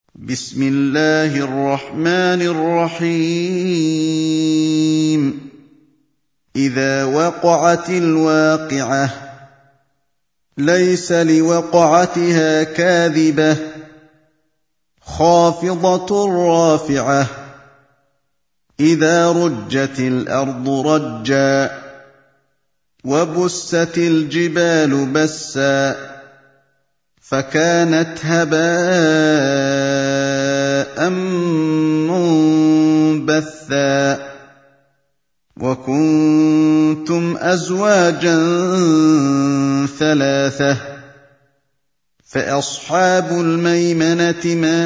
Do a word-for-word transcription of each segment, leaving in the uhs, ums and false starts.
بسم الله الرحمن الرحيم إذا وقعت الواقعة ليس لوقعتها كاذبة خافضة رافعة إذا رجت الأرض رجا وبست الجبال بسا فكانت هباء منبثا وكنتم أزواجا ثلاثة فأصحاب الميمنة ما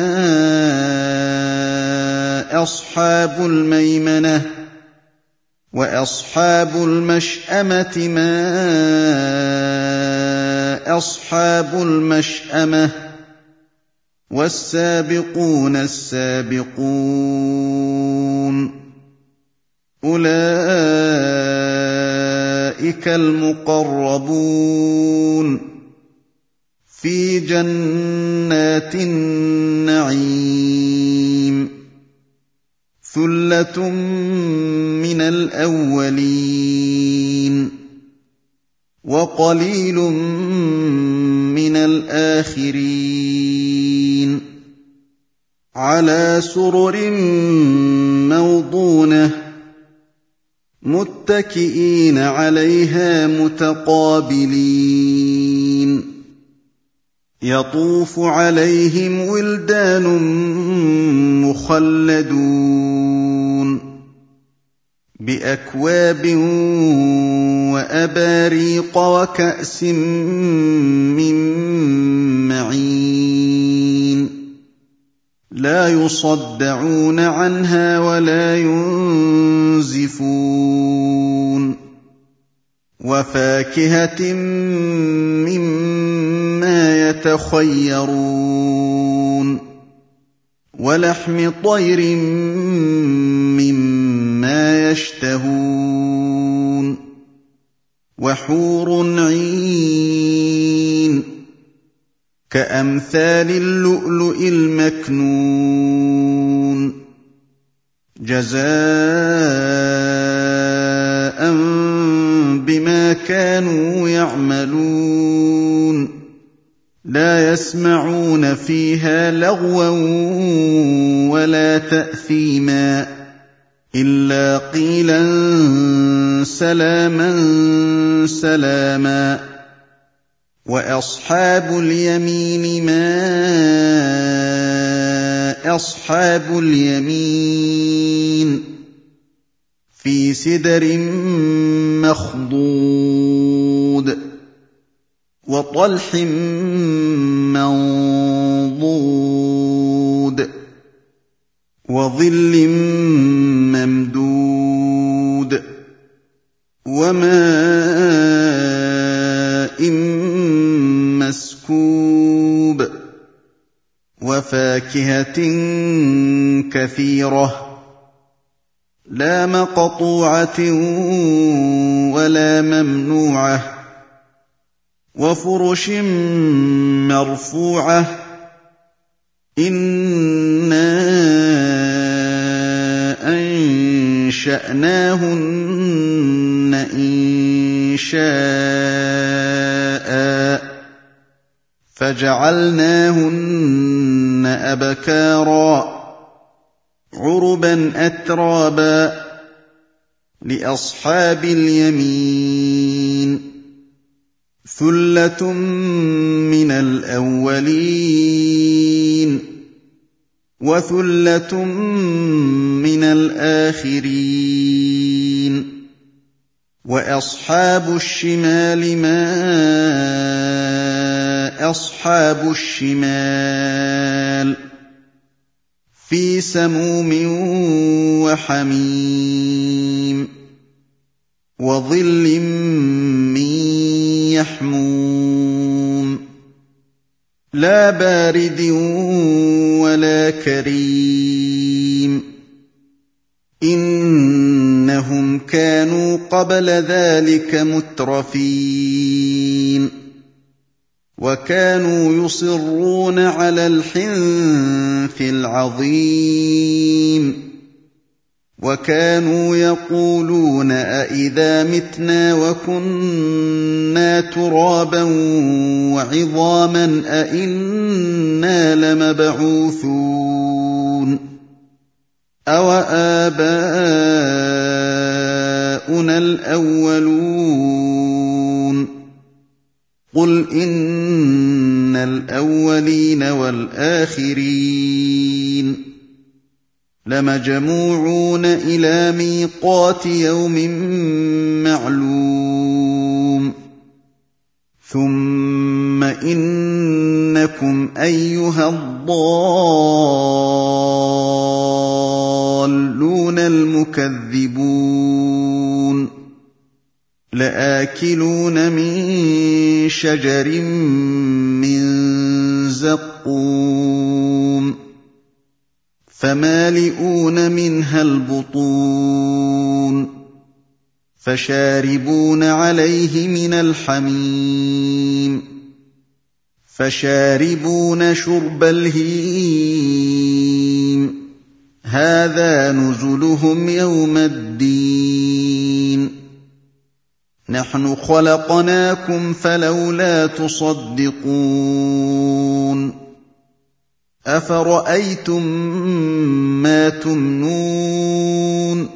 أصحاب الميمنة وأصحاب المشأمة ما أصحاب المشأمة والسابقون السابقون أولئك المقربون في جنات النعيم ثلة من الأولين وقليل من الآخرين على سرر موضونة متكئين عليها متقابلين يطوف عليهم ولدان مخلدون بأكواب وأباريق وكأس من معين لا يصدعون عنها ولا ينزفون وفاكهة مما يتخيرون ولحم طير مما يشتهون وحور عين كأمثال اللؤلؤ المكنون جزاء بما كانوا يعملون لا يسمعون فيها لغوا ولا تأثيما إلا قيلا سلاما سلاما وأصحاب اليمين ما أصحاب اليمين في سدر مخضود وطلح منضود وظل ممدود وماء مسكوب وفاكهة كثيرة لا مقطوعة ولا ممنوعة وفرش مرفوعة إنا أنشأناهن إنشاء فجعلناهن أبكارا عربا أترابا لأصحاب اليمين ثلة من الأولين وثلة من الآخرين وأصحاب الشمال ما أصحاب الشمال في سموم وحميم وظل من يحموم لا بارد ولا كريم إنهم كانوا قبل ذلك مترفين وَكَانُوا يُصِرُّونَ عَلَى الْحِنثِ الْعَظِيمِ وَكَانُوا يَقُولُونَ أَإِذَا مِتْنَا وَكُنَّا تُرَابًا وَعِظَامًا أَإِنَّا لَمَبْعُوثُونَ أَوَآبَاؤُنَا الْأَوَّلُونَ قُلْ إِنَّ الْأَوَّلِينَ وَالْآخِرِينَ لَمَجْمُوعُونَ إِلَىٰ مِيقَاتِ يَوْمٍ مَّعْلُومٍ ثُمَّ إِنَّكُمْ أَيُّهَا الضَّالُّونَ الْمُكَذِّبُونَ لَآكِلُونَ مِن شَجَرٍ مِّن زَقُّومٍ فَمَالِئُونَ مِنْهَا الْبُطُونَ فَشَارِبُونَ عَلَيْهِ مِنَ الْحَمِيمِ فَشَارِبُونَ شُرْبَ الْهِيمِ هَٰذَا نُزُلُهُمْ يَوْمَ الدِّينِ نَحْنُ خَلَقْنَاكُمْ فَلَوْلَا تُصَدِّقُونَ أَفَرَأَيْتُم مَّا تُمْنُونَ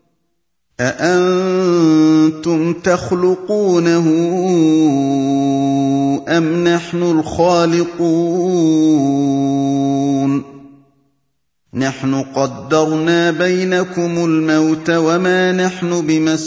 أَأَنتُمْ تَخْلُقُونَهُ أَمْ نَحْنُ الْخَالِقُونَ نَحْنُ قَدَّرْنَا بَيْنَكُمُ الْمَوْتَ وَمَا نَحْنُ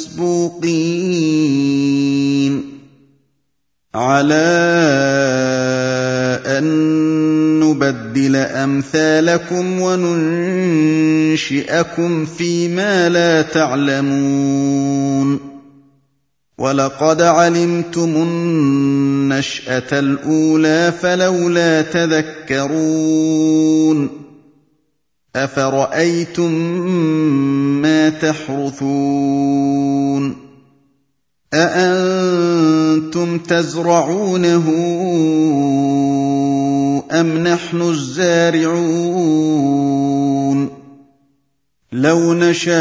بِمَسْبُوقِينَ عَلَىٰ أَن نُّبَدِّلَ أَمْثَالَكُمْ وَنُنشِئَكُمْ فِيمَا لَا تَعْلَمُونَ وَلَقَدْ عَلِمْتُمُ النَّشْأَةَ الْأُولَىٰ فَلَوْلَا تَذَكَّرُونَ أَفَرَأَيْتُم مَّا تَحْرُثُونَ أَأَنتُمْ تَزْرَعُونَهُ أَمْ نَحْنُ الزَّارِعُونَ لَوْ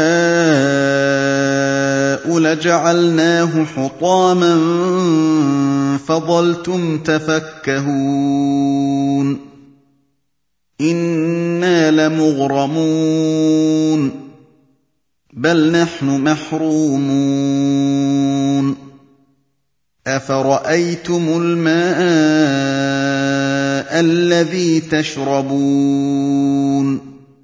نَشَاءُ لَجَعَلْنَاهُ حُطَامًا فَظَلْتُمْ تَفَكَّهُونَ إِنَّا لَمُغْرَمُونَ بَلْ نَحْنُ مَحْرُومُونَ أَفَرَأَيْتُمُ الْمَاءَ الَّذِي تَشْرَبُونَ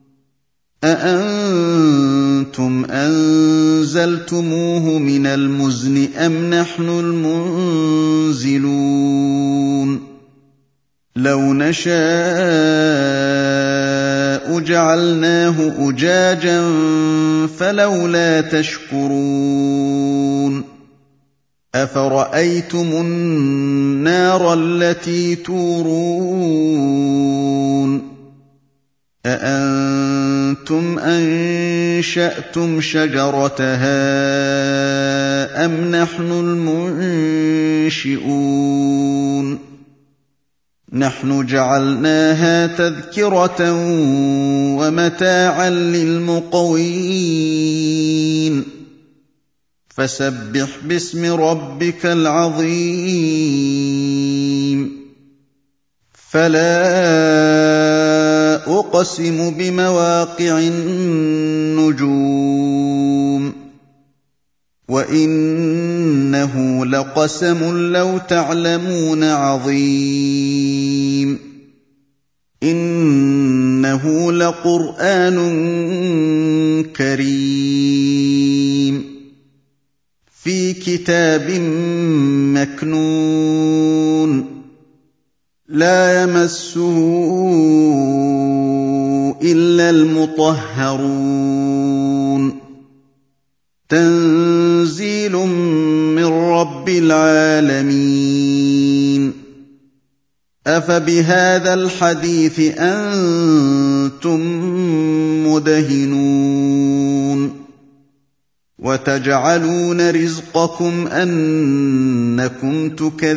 أَأَنتُمْ أَنزَلْتُمُوهُ مِنَ الْمُزْنِ أَمْ نَحْنُ الْمُنزِلُونَ لَوْ نَشَاءُ جَعَلْنَاهُ أُجَاجًا فَلَوْلَا تَشْكُرُونَ أَفَرَأَيْتُمُ النَّارَ الَّتِي تُورُونَ أَأَنتُمْ أَنشَأْتُمْ شَجَرَتَهَا أَمْ نَحْنُ الْمُنشِئُونَ نَحْنُ جَعَلْنَاهَا تَذْكِرَةً وَمَتَاعًا لِّلْمُقْوِينَ فَسَبِّحْ بِاسْمِ رَبِّكَ الْعَظِيمِ فَلَا أُقْسِمُ بِمَوَاقِعِ النُّجُومِ وَإِنَّهُ لَقَسَمٌ لَّوْ تَعْلَمُونَ عَظِيمٌ إِنَّهُ لَقُرْآنٌ كَرِيمٌ فِي كِتَابٍ مَّكْنُونٍ لَّا يَمَسُّهُ إِلَّا الْمُطَهَّرُونَ تَنزِيلٌ مِّن رَّبِّ الْعَالَمِينَ أَفَبِهَٰذَا الْحَدِيثِ أَنتُم مُّدْهِنُونَ وتجعلون رزقكم أنكم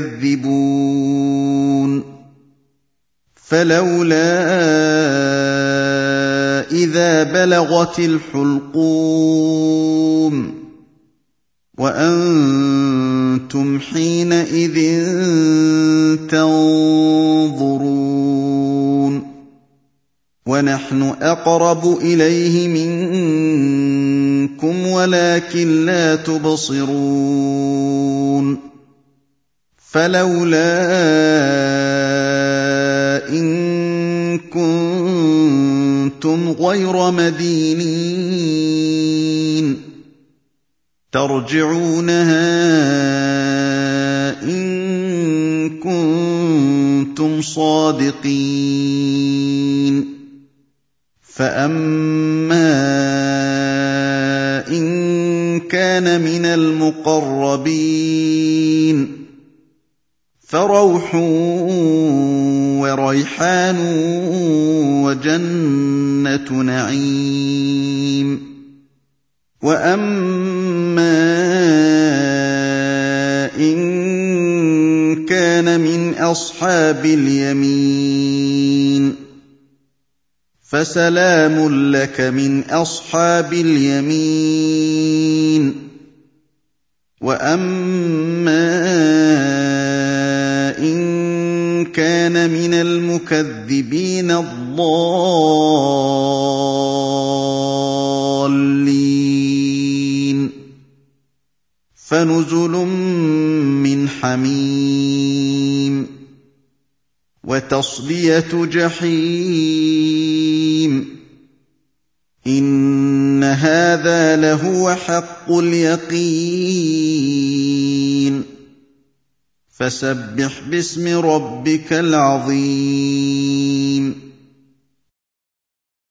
تكذبون فلولا إذا بلغت الحلقوم وأنتم حينئذ تنظرون ونحن أقرب إليه منكم ولكن لا تبصرون فلولا إن كنتم غير مدينين ترجعونها إن كنتم صادقين فأما إن كان من المقربين فروح وريحان وجنة نعيم وأما إن كان من أصحاب اليمين فسلام لك من أصحاب اليمين وأما إن كان من المكذبين الضالين فنزل من حميم وتصلية جحيم إن هذا لهو حق اليقين فسبح باسم ربك العظيم